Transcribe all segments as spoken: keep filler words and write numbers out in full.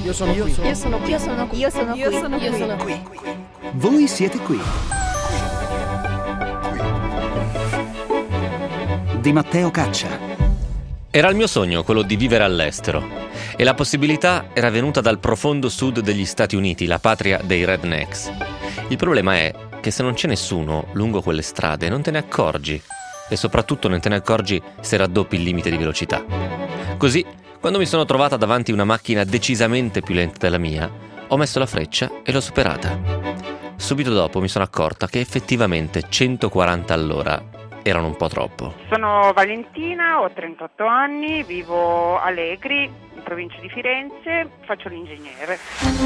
Io sono qui. Io sono qui. Io sono qui. Io sono qui. Io sono Io qui. sono qui. Voi siete qui. Di Matteo Caccia. Era il mio sogno quello di vivere all'estero e la possibilità era venuta dal profondo sud degli Stati Uniti, la patria dei rednecks. Il problema è che se non c'è nessuno lungo quelle strade non te ne accorgi e soprattutto non te ne accorgi se raddoppi il limite di velocità. Così, quando mi sono trovata davanti a una macchina decisamente più lenta della mia, ho messo la freccia e l'ho superata. Subito dopo mi sono accorta che effettivamente centoquaranta all'ora erano un po' troppo. Sono Valentina, ho trentotto anni, vivo a Allegri, in provincia di Firenze, faccio l'ingegnere.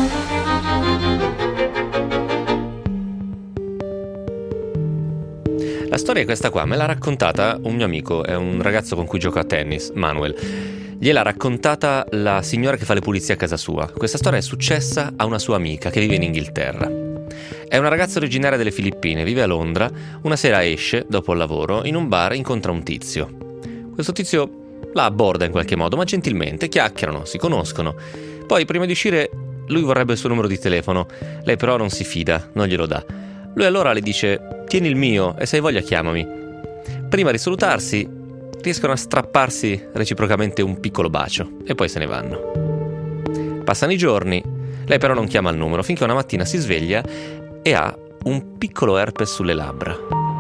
La storia è questa qua, me l'ha raccontata un mio amico, è un ragazzo con cui gioco a tennis, Manuel. Gliel'ha raccontata la signora che fa le pulizie a casa sua. Questa storia è successa a una sua amica che vive in Inghilterra. È una ragazza originaria delle Filippine, vive a Londra. Una sera esce, dopo il lavoro, in un bar incontra un tizio. Questo tizio la abborda in qualche modo, ma gentilmente, chiacchierano, si conoscono. Poi, prima di uscire, lui vorrebbe il suo numero di telefono. Lei però non si fida, non glielo dà. Lui allora le dice: tieni il mio e se hai voglia chiamami. Prima di salutarsi, riescono a strapparsi reciprocamente un piccolo bacio e poi se ne vanno. Passano i giorni, lei però non chiama il numero finché una mattina si sveglia e ha un piccolo herpes sulle labbra.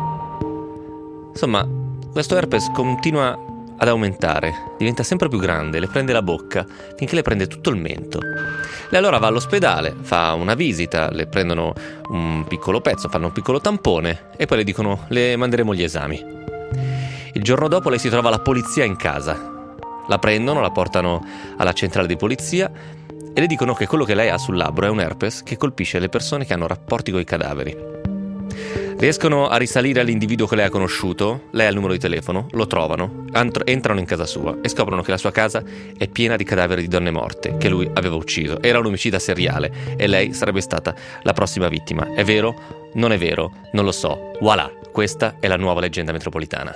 Insomma, questo herpes continua ad aumentare, diventa sempre più grande, le prende la bocca finché le prende tutto il mento. Lei allora va all'ospedale, fa una visita, le prendono un piccolo pezzo, fanno un piccolo tampone e poi le dicono: le manderemo gli esami. Il giorno dopo lei si trova la polizia in casa. La prendono, la portano alla centrale di polizia e le dicono che quello che lei ha sul labbro è un herpes che colpisce le persone che hanno rapporti con i cadaveri. Riescono a risalire all'individuo che lei ha conosciuto, lei ha il numero di telefono, lo trovano, antro- entrano in casa sua e scoprono che la sua casa è piena di cadaveri di donne morte che lui aveva ucciso. Era un omicida seriale e lei sarebbe stata la prossima vittima. È vero? Non è vero? Non lo so. Voilà, questa è la nuova leggenda metropolitana.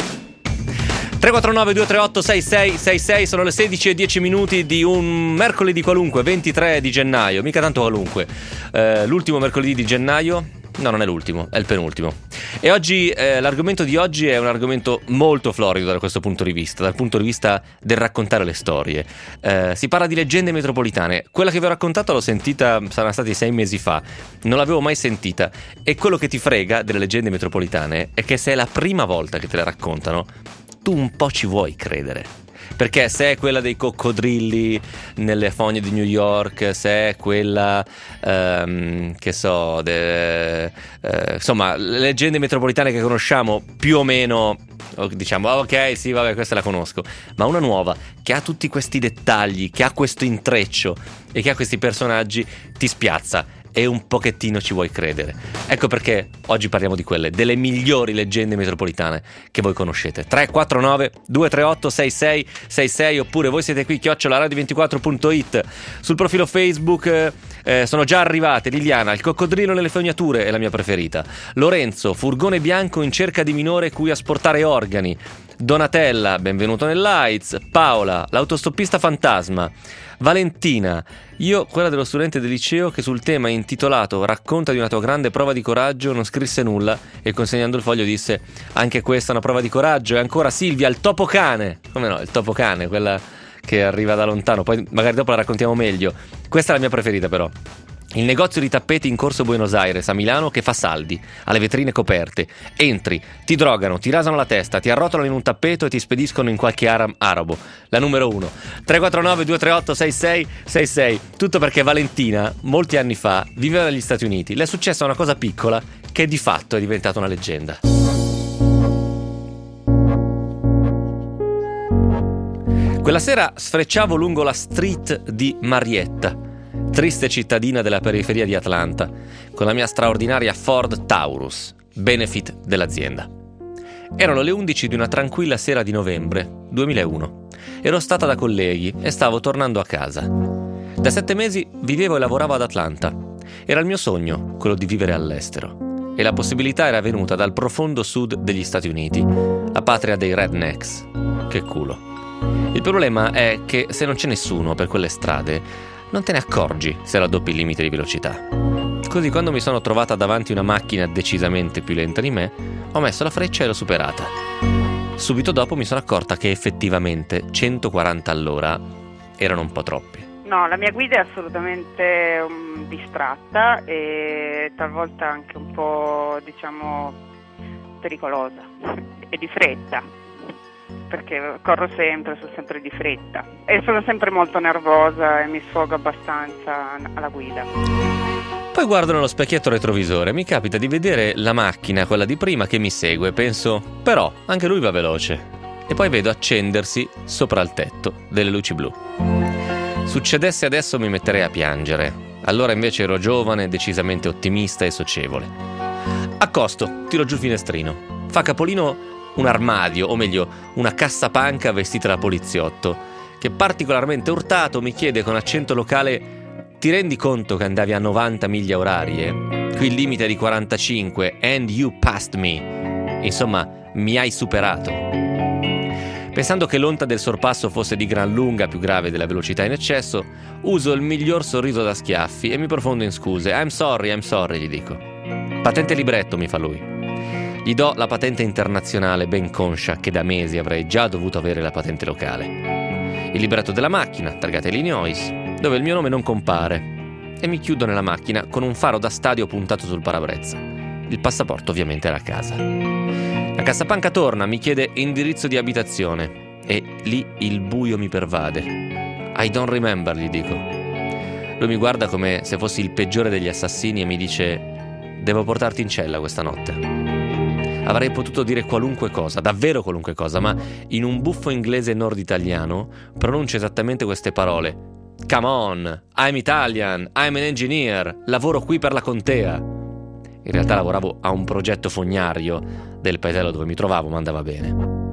tre quattro nove due tre otto sei sei sei sei, sono le sedici e dieci minuti di un mercoledì qualunque, ventitré di gennaio, mica tanto qualunque, eh, l'ultimo mercoledì di gennaio, no non è l'ultimo, è il penultimo. E oggi, eh, l'argomento di oggi è un argomento molto florido da questo punto di vista, dal punto di vista del raccontare le storie. Eh, si parla di leggende metropolitane, quella che vi ho raccontato l'ho sentita, saranno stati sei mesi fa, non l'avevo mai sentita, e quello che ti frega delle leggende metropolitane è che se è la prima volta che te le raccontano, tu un po' ci vuoi credere, perché se è quella dei coccodrilli nelle fogne di New York, se è quella ehm, che so de, eh, insomma le leggende metropolitane che conosciamo più o meno, diciamo ok sì vabbè questa la conosco, ma una nuova che ha tutti questi dettagli, che ha questo intreccio e che ha questi personaggi ti spiazza e un pochettino ci vuoi credere. Ecco perché oggi parliamo di quelle, delle migliori leggende metropolitane che voi conoscete. Tre quattro nove due tre otto sei sei sei sei, oppure voi siete qui chiocciola radio ventiquattro punto it. Sul profilo Facebook eh, sono già arrivate Liliana, il coccodrillo nelle fognature è la mia preferita, Lorenzo, furgone bianco in cerca di minore cui asportare organi, Donatella, benvenuto nell'A I D S, Paola, l'autostoppista fantasma, Valentina, io quella dello studente del liceo che sul tema intitolato racconta di una tua grande prova di coraggio non scrisse nulla e consegnando il foglio disse: anche questa è una prova di coraggio. E ancora Silvia, il topocane, come no, il topocane, quella che arriva da lontano, poi magari dopo la raccontiamo meglio. Questa è la mia preferita però. Il negozio di tappeti in corso Buenos Aires a Milano che fa saldi, ha le vetrine coperte. Entri, ti drogano, ti rasano la testa, ti arrotolano in un tappeto e ti spediscono in qualche aram arabo. La numero uno. tre quattro nove due tre otto sei sei sei sei. Tutto perché Valentina, molti anni fa, viveva negli Stati Uniti. Le è successa una cosa piccola che di fatto è diventata una leggenda. Quella sera sfrecciavo lungo la street di Marietta, triste cittadina della periferia di Atlanta, con la mia straordinaria Ford Taurus, benefit dell'azienda. Erano le undici di una tranquilla sera di novembre duemilauno. Ero stata da colleghi e stavo tornando a casa. Da sette mesi vivevo e lavoravo ad Atlanta. Era il mio sogno, quello di vivere all'estero. E la possibilità era venuta dal profondo sud degli Stati Uniti, la patria dei rednecks. Che culo. Il problema è che se non c'è nessuno per quelle strade, non te ne accorgi se raddoppi il limite di velocità. Così quando mi sono trovata davanti una macchina decisamente più lenta di me, ho messo la freccia e l'ho superata. Subito dopo mi sono accorta che effettivamente centoquaranta all'ora erano un po' troppi. No, la mia guida è assolutamente um, distratta e talvolta anche un po', diciamo, pericolosa e di fretta, perché corro sempre, sono sempre di fretta e sono sempre molto nervosa e mi sfogo abbastanza alla guida. Poi guardo nello specchietto retrovisore, mi capita di vedere la macchina, quella di prima, che mi segue. Penso, però, anche lui va veloce. E poi vedo accendersi sopra il tetto delle luci blu. Succedesse adesso mi metterei a piangere. Allora invece ero giovane, decisamente ottimista e socievole. Accosto, tiro giù il finestrino. Fa capolino un armadio, o meglio, una cassapanca vestita da poliziotto, che particolarmente urtato mi chiede con accento locale: ti rendi conto che andavi a novanta miglia orarie? Qui il limite è di quarantacinque, and you passed me. Insomma, mi hai superato. Pensando che l'onta del sorpasso fosse di gran lunga più grave della velocità in eccesso, uso il miglior sorriso da schiaffi e mi profondo in scuse. I'm sorry, I'm sorry, gli dico. Patente libretto, mi fa lui. Gli do la patente internazionale, ben conscia che da mesi avrei già dovuto avere la patente locale. Il libretto della macchina, targata Illinois, dove il mio nome non compare, e mi chiudo nella macchina con un faro da stadio puntato sul parabrezza. Il passaporto ovviamente era a casa. La cassapanca torna, mi chiede indirizzo di abitazione e lì il buio mi pervade. I don't remember, gli dico. Lui mi guarda come se fossi il peggiore degli assassini e mi dice: devo portarti in cella questa notte. Avrei potuto dire qualunque cosa, davvero qualunque cosa, ma in un buffo inglese nord-italiano pronuncio esattamente queste parole: come on, I'm Italian, I'm an engineer, lavoro qui per la contea. In realtà lavoravo a un progetto fognario del paesello dove mi trovavo, ma andava bene.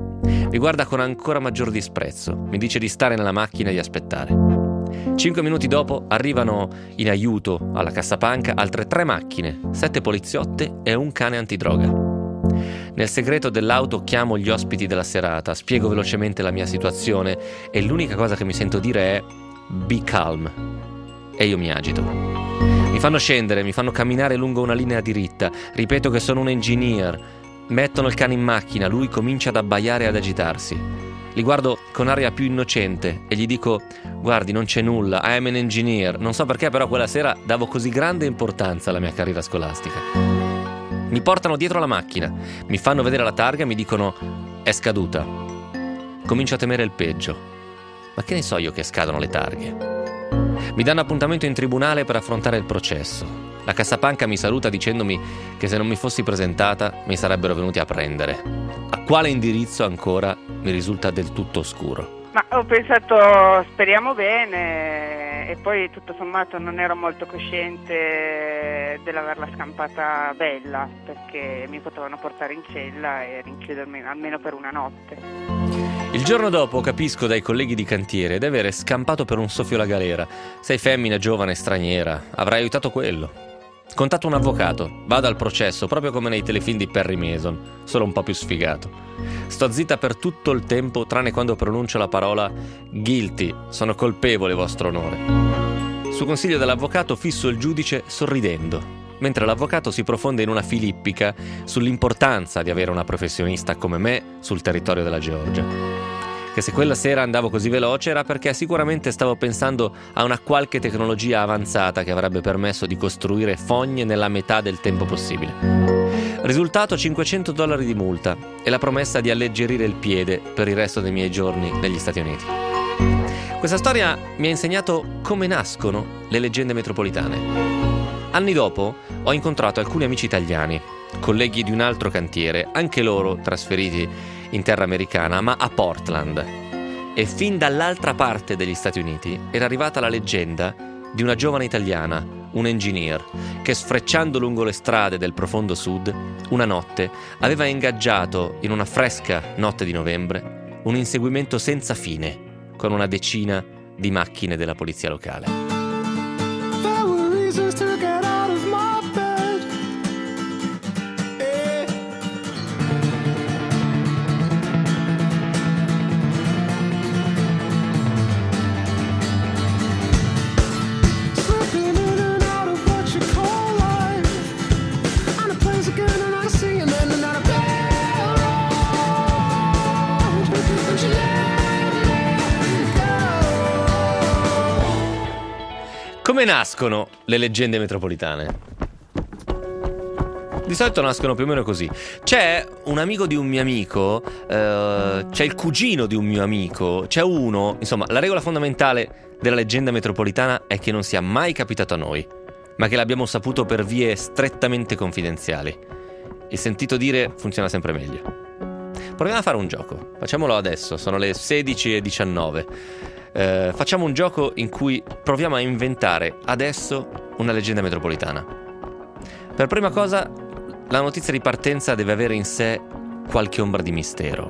Mi guarda con ancora maggior disprezzo, mi dice di stare nella macchina e di aspettare. Cinque minuti dopo arrivano in aiuto alla cassapanca altre tre macchine, sette poliziotte e un cane antidroga. Nel segreto dell'auto chiamo gli ospiti della serata, spiego velocemente la mia situazione e l'unica cosa che mi sento dire è be calm. E io mi agito. Mi fanno scendere, mi fanno camminare lungo una linea diritta, ripeto che sono un engineer. Mettono il cane in macchina, lui comincia ad abbaiare e ad agitarsi. Li guardo con aria più innocente e gli dico: guardi, non c'è nulla, I am an engineer. Non so perché, però quella sera davo così grande importanza alla mia carriera scolastica. Mi portano dietro la macchina, mi fanno vedere la targa e mi dicono: è scaduta. Comincio a temere il peggio. Ma che ne so io che scadono le targhe? Mi danno appuntamento in tribunale per affrontare il processo. La cassapanca mi saluta dicendomi che se non mi fossi presentata mi sarebbero venuti a prendere. A quale indirizzo ancora mi risulta del tutto oscuro. Ma ho pensato, speriamo bene, e poi tutto sommato non ero molto cosciente dell'averla scampata bella, perché mi potevano portare in cella e rinchiudermi almeno per una notte. Il giorno dopo capisco dai colleghi di cantiere di avere scampato per un soffio la galera. Sei femmina, giovane, straniera, avrai aiutato quello. Contatto un avvocato, vado al processo proprio come nei telefilm di Perry Mason, solo un po' più sfigato. Sto zitta per tutto il tempo tranne quando pronuncio la parola guilty, sono colpevole, vostro onore. Su consiglio dell'avvocato fisso il giudice sorridendo, mentre l'avvocato si profonde in una filippica sull'importanza di avere una professionista come me sul territorio della Georgia. Che se quella sera andavo così veloce era perché sicuramente stavo pensando a una qualche tecnologia avanzata che avrebbe permesso di costruire fogne nella metà del tempo possibile. Risultato: cinquecento dollari di multa e la promessa di alleggerire il piede per il resto dei miei giorni negli Stati Uniti. Questa storia mi ha insegnato come nascono le leggende metropolitane. Anni dopo ho incontrato alcuni amici italiani, colleghi di un altro cantiere, anche loro trasferiti in terra americana, ma a Portland. E fin dall'altra parte degli Stati Uniti era arrivata la leggenda di una giovane italiana, un engineer, che sfrecciando lungo le strade del profondo sud, una notte aveva ingaggiato, in una fresca notte di novembre, un inseguimento senza fine con una decina di macchine della polizia locale. Come nascono le leggende metropolitane? Di solito nascono più o meno così. C'è un amico di un mio amico, eh, c'è il cugino di un mio amico, c'è uno. Insomma, la regola fondamentale della leggenda metropolitana è che non sia mai capitato a noi, ma che l'abbiamo saputo per vie strettamente confidenziali. Il sentito dire funziona sempre meglio. Proviamo a fare un gioco. Facciamolo adesso, sono le sedici e diciannove. Eh, facciamo un gioco in cui proviamo a inventare adesso una leggenda metropolitana. Per prima cosa, la notizia di partenza deve avere in sé qualche ombra di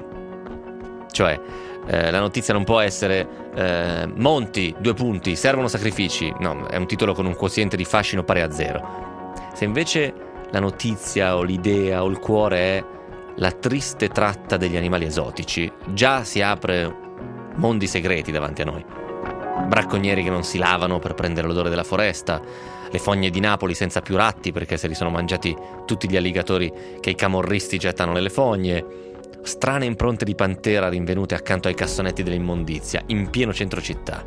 mistero. Cioè, eh, la notizia non può essere eh, Monti, due punti, servono sacrifici. No, è un titolo con un quoziente di fascino pari a zero. Se invece la notizia o l'idea o il cuore è la triste tratta degli animali esotici, già si apre mondi segreti davanti a noi. Bracconieri che non si lavano per prendere l'odore della foresta, le fogne di Napoli senza più ratti perché se li sono mangiati tutti gli alligatori che i camorristi gettano nelle fogne, strane impronte di pantera rinvenute accanto ai cassonetti dell'immondizia in pieno centro città.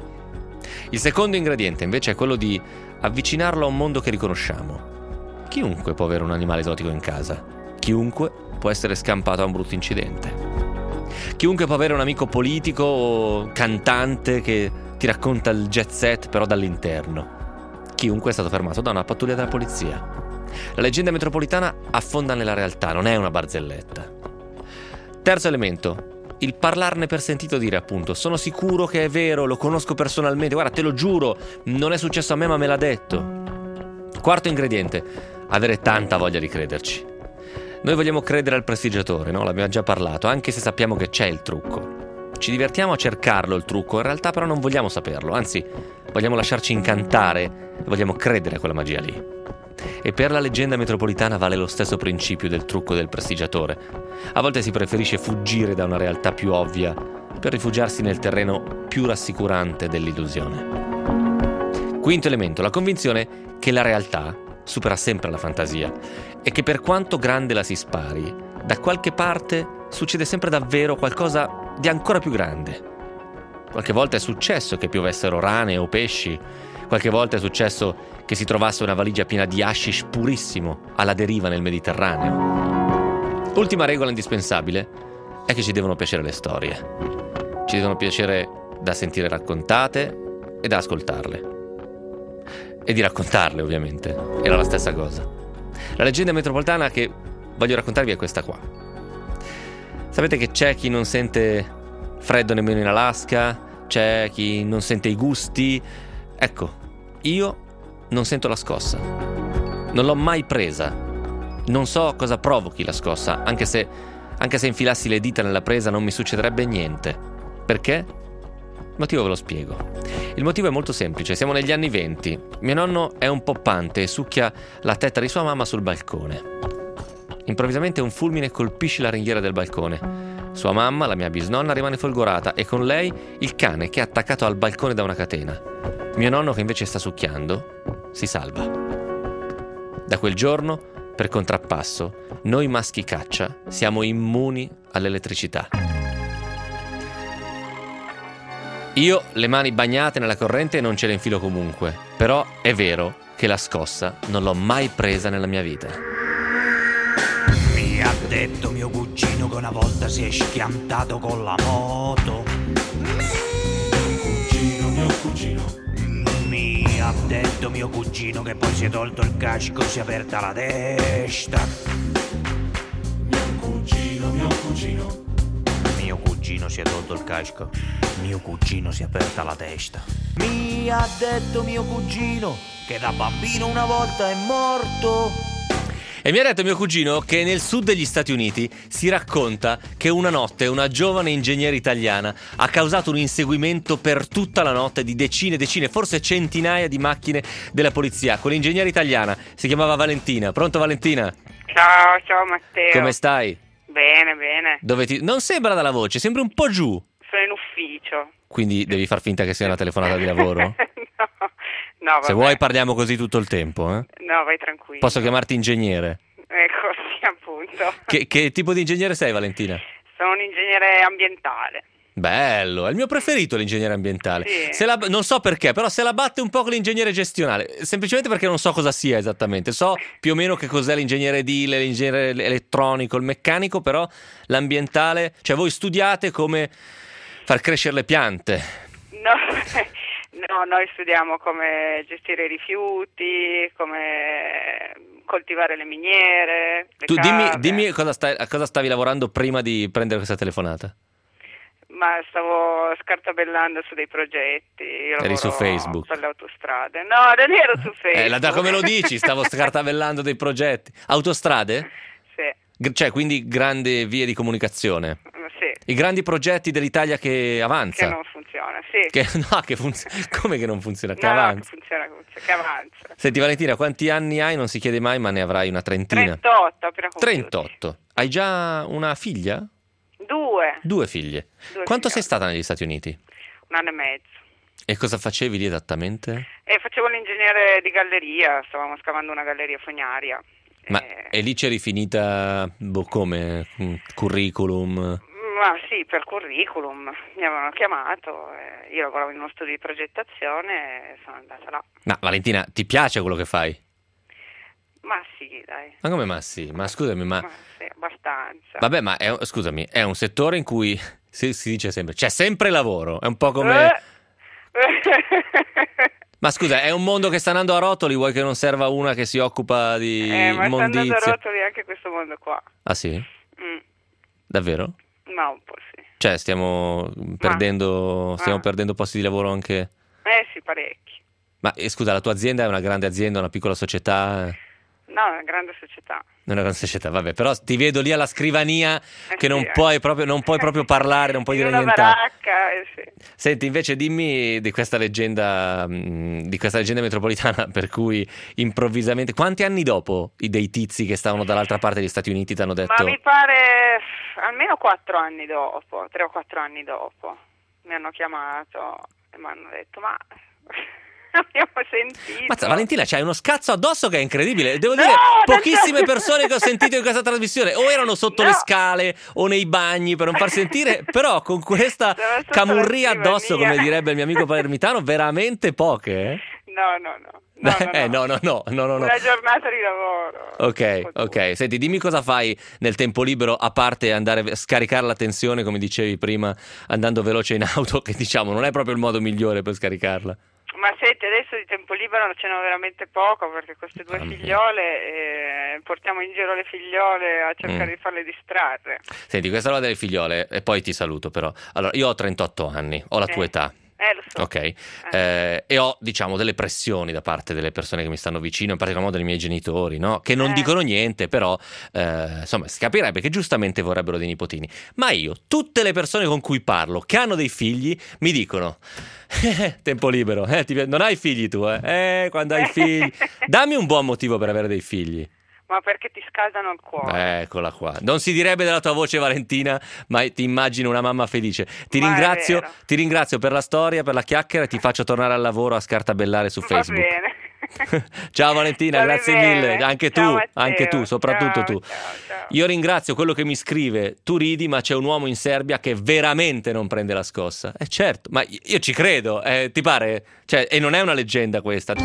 Il secondo ingrediente invece è quello di avvicinarlo a un mondo che riconosciamo. Chiunque può avere un animale esotico in casa, chiunque può essere scampato a un brutto incidente, chiunque può avere un amico politico o cantante che ti racconta il jet set però dall'interno, chiunque è stato fermato da una pattuglia della polizia. La leggenda metropolitana affonda nella realtà, non è una barzelletta. Terzo elemento, il parlarne per sentito dire, appunto. Sono sicuro che è vero, lo conosco personalmente, guarda, te lo giuro, non è successo a me ma me l'ha detto. Quarto ingrediente, avere tanta voglia di crederci. Noi vogliamo credere al prestigiatore, no? L'abbiamo già parlato, anche se sappiamo che c'è il trucco. Ci divertiamo a cercarlo il trucco, in realtà però non vogliamo saperlo, anzi vogliamo lasciarci incantare e vogliamo credere a quella magia lì. E per la leggenda metropolitana vale lo stesso principio del trucco del prestigiatore. A volte si preferisce fuggire da una realtà più ovvia per rifugiarsi nel terreno più rassicurante dell'illusione. Quinto elemento, la convinzione che la realtà supera sempre la fantasia e che per quanto grande la si spari, da qualche parte succede sempre davvero qualcosa di ancora più grande. Qualche volta è successo che piovessero rane o pesci, qualche volta è successo che si trovasse una valigia piena di hashish purissimo alla deriva nel Mediterraneo. Ultima regola indispensabile è che ci devono piacere le storie. Ci devono piacere da sentire raccontate e da ascoltarle. E di raccontarle, ovviamente. Era la stessa cosa. La leggenda metropolitana che voglio raccontarvi è questa qua. Sapete che c'è chi non sente freddo nemmeno in Alaska, c'è chi non sente i gusti. Ecco, io non sento la scossa. Non l'ho mai presa. Non so cosa provochi la scossa, anche se, anche se infilassi le dita nella presa non mi succederebbe niente. Perché? Il motivo ve lo spiego. Il motivo è molto semplice, siamo negli anni venti. Mio nonno è un poppante e succhia la tetta di sua mamma sul balcone. Improvvisamente un fulmine colpisce la ringhiera del balcone. Sua mamma, la mia bisnonna, rimane folgorata e con lei il cane che è attaccato al balcone da una catena. Mio nonno, che invece sta succhiando, si salva. Da quel giorno, per contrappasso, noi maschi caccia siamo immuni all'elettricità. Io le mani bagnate nella corrente non ce le infilo comunque, però è vero che la scossa non l'ho mai presa nella mia vita. Mi ha detto mio cugino che una volta si è schiantato con la moto. Mio cugino, mio cugino. Mi ha detto mio cugino che poi si è tolto il casco e si è aperta la testa. Mio cugino, mio cugino. Mio cugino si è tolto il casco. Mio cugino si è aperta la testa. Mi ha detto mio cugino che da bambino una volta è morto. E mi ha detto mio cugino che nel sud degli Stati Uniti si racconta che una notte una giovane ingegnere italiana ha causato un inseguimento per tutta la notte di decine e decine, forse centinaia di macchine della polizia. Quell'ingegnere italiana si chiamava Valentina. Pronto Valentina? Ciao, ciao Matteo. Come stai? Bene, bene. Dove ti... Non sembra dalla voce, sembri un po' giù. Sono in ufficio. Quindi devi far finta che sia una telefonata di lavoro? no, no, vabbè. Se vuoi parliamo così tutto il tempo, eh? No, vai tranquillo. Posso chiamarti ingegnere? Ecco, sì, appunto. Che, che tipo di ingegnere sei, Valentina? Sono un ingegnere ambientale. Bello, è il mio preferito l'ingegnere ambientale. Sì. Se la, non so perché, però se la batte un po' con l'ingegnere gestionale, semplicemente perché non so cosa sia esattamente. So più o meno che cos'è l'ingegnere edile, l'ingegnere elettronico, il meccanico, però l'ambientale, cioè voi studiate come far crescere le piante. No, no, noi studiamo come gestire i rifiuti, come coltivare le miniere, le Tu dimmi, cave. dimmi cosa stai, a cosa stavi lavorando prima di prendere questa telefonata. Ma stavo scartabellando su dei progetti. Io Eri su lavoro Facebook? per le autostrade. No, non ero su Facebook. Eh, la, da come lo dici, stavo scartabellando dei progetti. Autostrade? Sì, G- cioè, quindi grandi vie di comunicazione. sì, I grandi progetti dell'Italia che avanza. che non funziona, sì. Che, no, che funziona. Come che non funziona? Che No, no, che avanza. funziona, che funziona, che avanza. Senti Valentina, quanti anni hai? Non si chiede mai, ma ne avrai una trentina. trentotto, appena compiuti. trentotto. Hai già una figlia? Due. Due figlie. Due Quanto sei figlioli. stata negli Stati Uniti? Un anno e mezzo. E cosa facevi lì esattamente? E facevo l'ingegnere di galleria, stavamo scavando una galleria fognaria. Ma E- e lì c'eri finita, boh, come? Mm, Curriculum? Ma sì, per curriculum mi avevano chiamato, e io lavoravo in uno studio di progettazione e sono andata là. Ma Valentina, ti piace quello che fai? Ma sì, dai, Ma come ma sì? Ma scusami, ma... ma sì, abbastanza. Vabbè, ma è, scusami, è un settore in cui si, si dice sempre, c'è sempre lavoro, è un po' come... Eh. Ma scusa, è un mondo che sta andando a rotoli, vuoi che non serva una che si occupa di Eh, ma sta andando a immondizia? rotoli anche questo mondo qua. Ah sì? Mm, Davvero? ma un po' sì. Cioè stiamo perdendo, stiamo Ah. perdendo posti di lavoro anche... Eh sì, parecchi. Ma eh, scusa, la tua azienda è una grande azienda, una piccola società? No, è una grande società. È una grande società, vabbè, però ti vedo lì alla scrivania Eh che sì, non eh. puoi proprio, non puoi proprio parlare, non puoi In dire una nient'altro. baracca, eh sì. Senti, invece dimmi di questa leggenda, mh, di questa leggenda metropolitana per cui improvvisamente, quanti anni dopo i dei tizi che stavano dall'altra parte degli Stati Uniti ti hanno detto... Ma mi pare almeno quattro anni dopo, tre o quattro anni dopo, mi hanno chiamato e mi hanno detto, ma abbiamo sentito. Mazza, Valentina, c'hai uno scazzo addosso che è incredibile. Devo No, dire, non pochissime c'è- persone che ho sentito in questa trasmissione o erano sotto No. le scale o nei bagni per non far sentire, però con questa Sono sotto camurria la addosso, scrivania. come direbbe il mio amico palermitano, veramente poche, eh? No, no, no. No, no, Eh, no, no, no, no, no, no. Una giornata di lavoro. Ok, O due. ok. Senti, dimmi cosa fai nel tempo libero, a parte andare a scaricare la tensione, come dicevi prima, andando veloce in auto, che diciamo non è proprio il modo migliore per scaricarla. Ma senti, adesso di tempo libero ce n'ho veramente poco perché queste due Mamma mia. figliole eh, portiamo in giro le figliole a cercare Mm. di farle distrarre. Senti, questa roba delle figliole, e poi ti saluto però. Allora, io ho trentotto anni, ho la tua Eh. età. Eh, lo so. Ok, eh, e ho diciamo delle pressioni da parte delle persone che mi stanno vicino, in particolar modo dei miei genitori, no? Che non Eh. dicono niente, però eh, insomma si capirebbe che giustamente vorrebbero dei nipotini. Ma io, tutte le persone con cui parlo che hanno dei figli mi dicono eh, tempo libero, eh, ti- non hai figli tu, eh? eh quando hai figli, dammi un buon motivo per avere dei figli. Ma perché ti scaldano il cuore. Eccola qua. Non si direbbe della tua voce, Valentina, ma ti immagino una mamma felice. Ti Ma è ringrazio, vero. ti ringrazio per la storia, per la chiacchiera e ti faccio tornare al lavoro a scartabellare su Va Facebook. bene. Ciao Valentina, Va grazie bene. mille. Anche Ciao, tu, Matteo. anche tu, soprattutto Ciao, tu. ciao, ciao. Io ringrazio quello che mi scrive, tu ridi, ma c'è un uomo in Serbia che veramente non prende la scossa. Eh certo, ma io ci credo, eh, ti pare? Cioè, e non è una leggenda questa.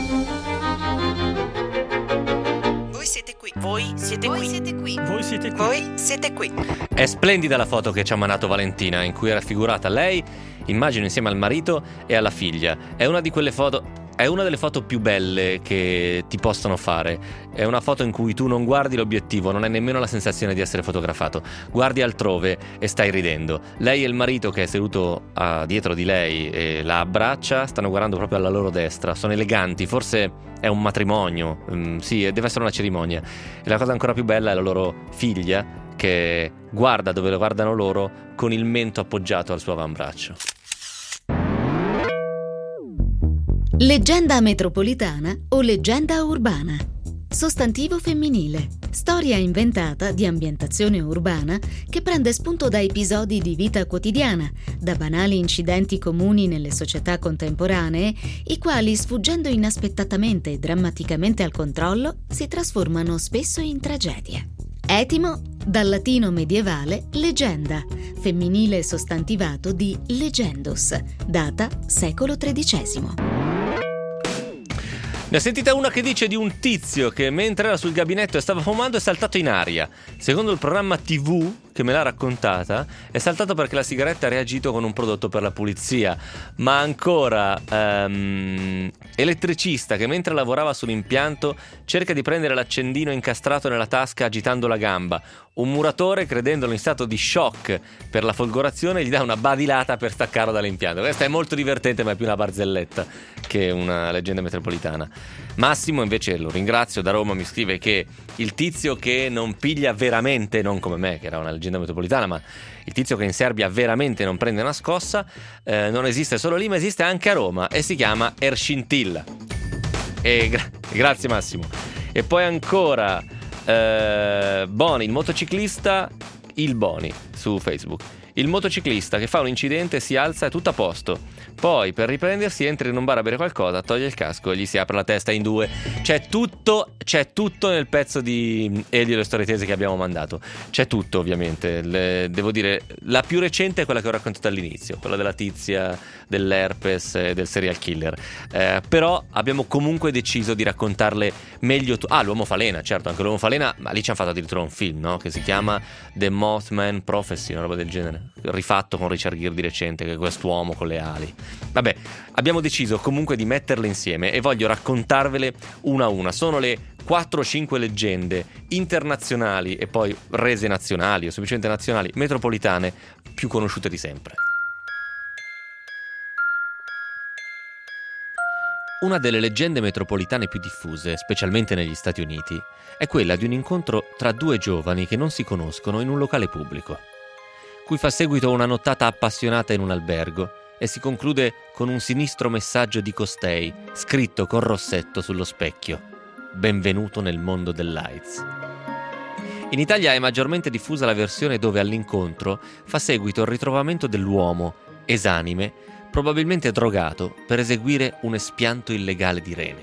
Voi siete qui. Voi siete qui. Siete qui. Voi siete qui. Voi siete qui. È splendida la foto che ci ha mandato Valentina, in cui è raffigurata lei, immagino insieme al marito e alla figlia. È una di quelle foto, è una delle foto più belle che ti possono fare. È una foto in cui tu non guardi l'obiettivo, non hai nemmeno la sensazione di essere fotografato. Guardi altrove e stai ridendo. Lei e il marito che è seduto ah, dietro di lei e la abbraccia, stanno guardando proprio alla loro destra. Sono eleganti, forse è un matrimonio, mm, sì, deve essere una cerimonia. E la cosa ancora più bella è la loro figlia che guarda dove lo guardano loro con il mento appoggiato al suo avambraccio. Leggenda metropolitana o leggenda urbana. Sostantivo femminile. Storia inventata di ambientazione urbana che prende spunto da episodi di vita quotidiana, da banali incidenti comuni nelle società contemporanee, i quali, sfuggendo inaspettatamente e drammaticamente al controllo, si trasformano spesso in tragedie. Etimo, dal latino medievale leggenda, femminile sostantivato di legendus, data secolo tredicesimo. Ne ha sentita una che dice di un tizio che mentre era sul gabinetto e stava fumando è saltato in aria. Secondo il programma tivù che me l'ha raccontata, è saltato perché la sigaretta ha reagito con un prodotto per la pulizia. Ma ancora, um, elettricista che mentre lavorava sull'impianto cerca di prendere l'accendino incastrato nella tasca agitando la gamba. Un muratore, credendolo in stato di shock per la folgorazione, gli dà una badilata per staccarlo dall'impianto. Questa è molto divertente, ma è più una barzelletta che una leggenda metropolitana. Massimo invece, lo ringrazio, da Roma mi scrive che il tizio che non piglia veramente, non come me che era una leggenda metropolitana, ma il tizio che in Serbia veramente non prende una scossa, eh, non esiste solo lì ma esiste anche a Roma e si chiama Ercintilla. E gra- grazie Massimo. E poi ancora eh, Boni, il motociclista, il Boni su Facebook. Il motociclista che fa un incidente si alza e tutto a posto, poi per riprendersi entra in un bar a bere qualcosa, toglie il casco e gli si apre la testa in due. C'è tutto, c'è tutto nel pezzo di Elio e le storie tese che abbiamo mandato. C'è tutto ovviamente. Le, devo dire, la più recente è quella che ho raccontato all'inizio, quella della tizia, dell'herpes e del serial killer. Eh, però abbiamo comunque deciso di raccontarle meglio. Tu- ah, l'uomo falena, certo, anche l'uomo falena, ma lì ci hanno fatto addirittura un film, no? Che si chiama The Mothman Prophecy, una roba del genere, rifatto con Richard Gere di recente, che è quest'uomo con le ali. Vabbè, abbiamo deciso comunque di metterle insieme e voglio raccontarvele una a una. Sono le quattro o cinque leggende internazionali e poi rese nazionali o semplicemente nazionali metropolitane più conosciute di sempre. Una delle leggende metropolitane più diffuse, specialmente negli Stati Uniti, è quella di un incontro tra due giovani che non si conoscono in un locale pubblico, cui fa seguito una nottata appassionata in un albergo e si conclude con un sinistro messaggio di costei, scritto con rossetto sullo specchio: benvenuto nel mondo dell'AIDS. In Italia è maggiormente diffusa la versione dove all'incontro fa seguito il ritrovamento dell'uomo, esanime, probabilmente drogato, per eseguire un espianto illegale di rene.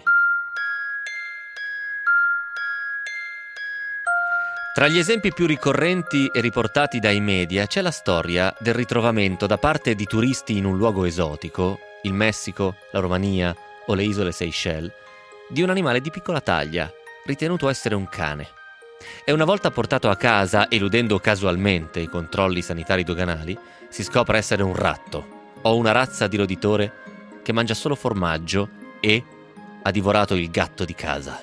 Tra gli esempi più ricorrenti e riportati dai media c'è la storia del ritrovamento da parte di turisti in un luogo esotico, il Messico, la Romania o le isole Seychelles, di un animale di piccola taglia, ritenuto essere un cane. E una volta portato a casa, eludendo casualmente i controlli sanitari doganali, si scopre essere un ratto o una razza di roditore che mangia solo formaggio e ha divorato il gatto di casa.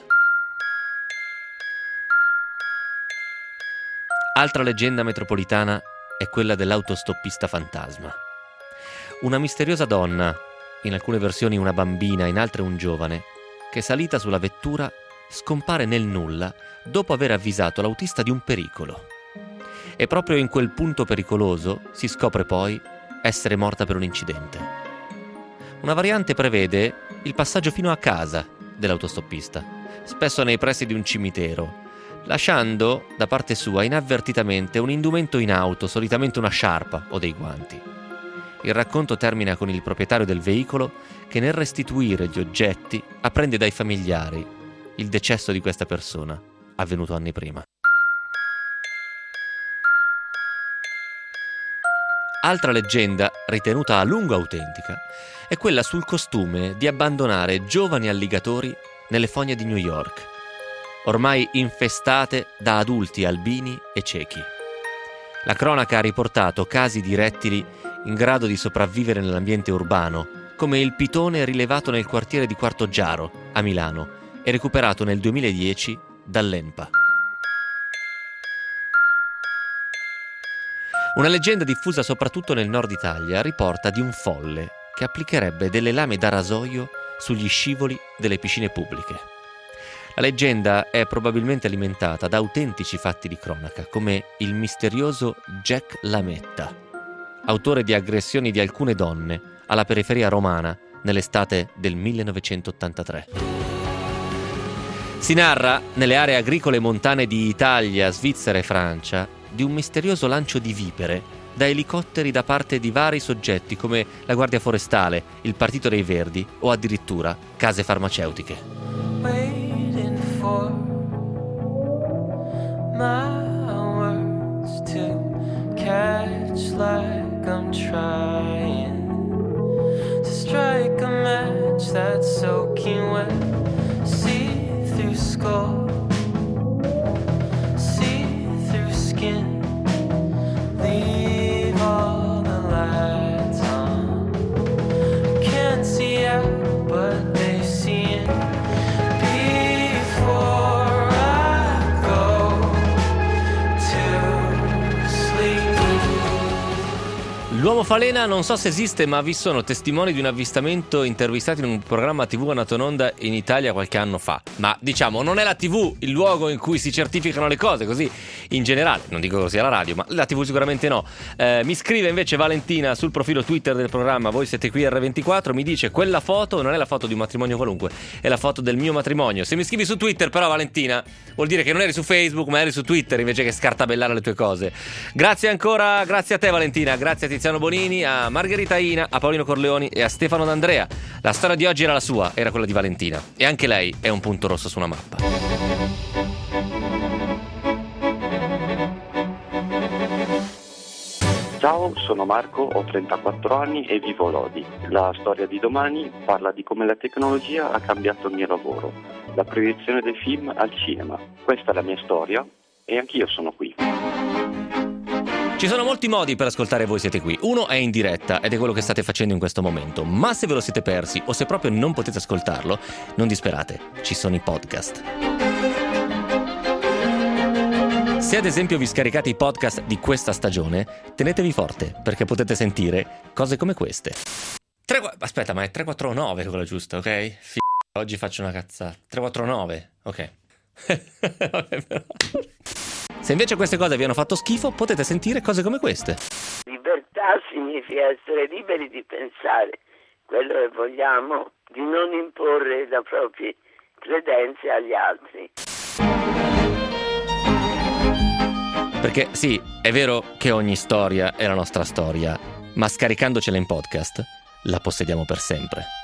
Altra leggenda metropolitana è quella dell'autostoppista fantasma. Una misteriosa donna, in alcune versioni una bambina, in altre un giovane, che salita sulla vettura scompare nel nulla dopo aver avvisato l'autista di un pericolo. E proprio in quel punto pericoloso si scopre poi essere morta per un incidente. Una variante prevede il passaggio fino a casa dell'autostoppista, spesso nei pressi di un cimitero, lasciando da parte sua inavvertitamente un indumento in auto, solitamente una sciarpa o dei guanti. Il racconto termina con il proprietario del veicolo che nel restituire gli oggetti apprende dai familiari il decesso di questa persona, avvenuto anni prima. Altra leggenda, ritenuta a lungo autentica, è quella sul costume di abbandonare giovani alligatori nelle fogne di New York, ormai infestate da adulti albini e ciechi. La cronaca ha riportato casi di rettili in grado di sopravvivere nell'ambiente urbano, come il pitone rilevato nel quartiere di Quarto Giaro, a Milano, e recuperato nel duemiladieci dall'Enpa. Una leggenda diffusa soprattutto nel nord Italia riporta di un folle che applicherebbe delle lame da rasoio sugli scivoli delle piscine pubbliche. La leggenda è probabilmente alimentata da autentici fatti di cronaca, come il misterioso Jack Lametta, autore di aggressioni di alcune donne alla periferia romana nell'estate del millenovecentottantatré. Si narra, nelle aree agricole montane di Italia, Svizzera e Francia, di un misterioso lancio di vipere da elicotteri da parte di vari soggetti come la Guardia Forestale, il Partito dei Verdi o addirittura case farmaceutiche. My catch like I'm trying to strike a match that's soaking wet. See through skull, see through skin, leave all the lights on. Can't see out, but they see it before I go to sleep. L'uomo falena non so se esiste, ma vi sono testimoni di un avvistamento intervistati in un programma tivù andato in onda in Italia qualche anno fa. Ma diciamo, non è la tivù il luogo in cui si certificano le cose, così in generale, non dico che sia la radio, ma la tivù sicuramente no. Eh, mi scrive invece Valentina sul profilo Twitter del programma Voi siete qui erre ventiquattro, mi dice: quella foto non è la foto di un matrimonio qualunque, è la foto del mio matrimonio. Se mi scrivi su Twitter però, Valentina, vuol dire che non eri su Facebook ma eri su Twitter invece che scartabellare le tue cose. Grazie ancora, grazie a te Valentina, grazie a Tiziano Bonini, a Margherita Ina, a Paolino Corleoni e a Stefano D'Andrea. La storia di oggi era la sua, era quella di Valentina, e anche lei è un punto rosso su una mappa. Ciao, sono Marco, ho trentaquattro anni e vivo a Lodi. La storia di domani parla di come la tecnologia ha cambiato il mio lavoro, la proiezione dei film al cinema. Questa è la mia storia e anch'io sono qui. Ci sono molti modi per ascoltare Voi siete qui. Uno è in diretta ed è quello che state facendo in questo momento. Ma se ve lo siete persi o se proprio non potete ascoltarlo, non disperate, ci sono i podcast. Se ad esempio vi scaricate i podcast di questa stagione, tenetevi forte perché potete sentire cose come queste. tre, aspetta, ma è tre quattro nove quella giusta, ok? F***, oggi faccio una cazzata. tre quattro nove, ok. Se invece queste cose vi hanno fatto schifo, potete sentire cose come queste. Libertà significa essere liberi di pensare quello che vogliamo, di non imporre le proprie credenze agli altri. Perché sì, è vero che ogni storia è la nostra storia, ma scaricandocela in podcast la possediamo per sempre.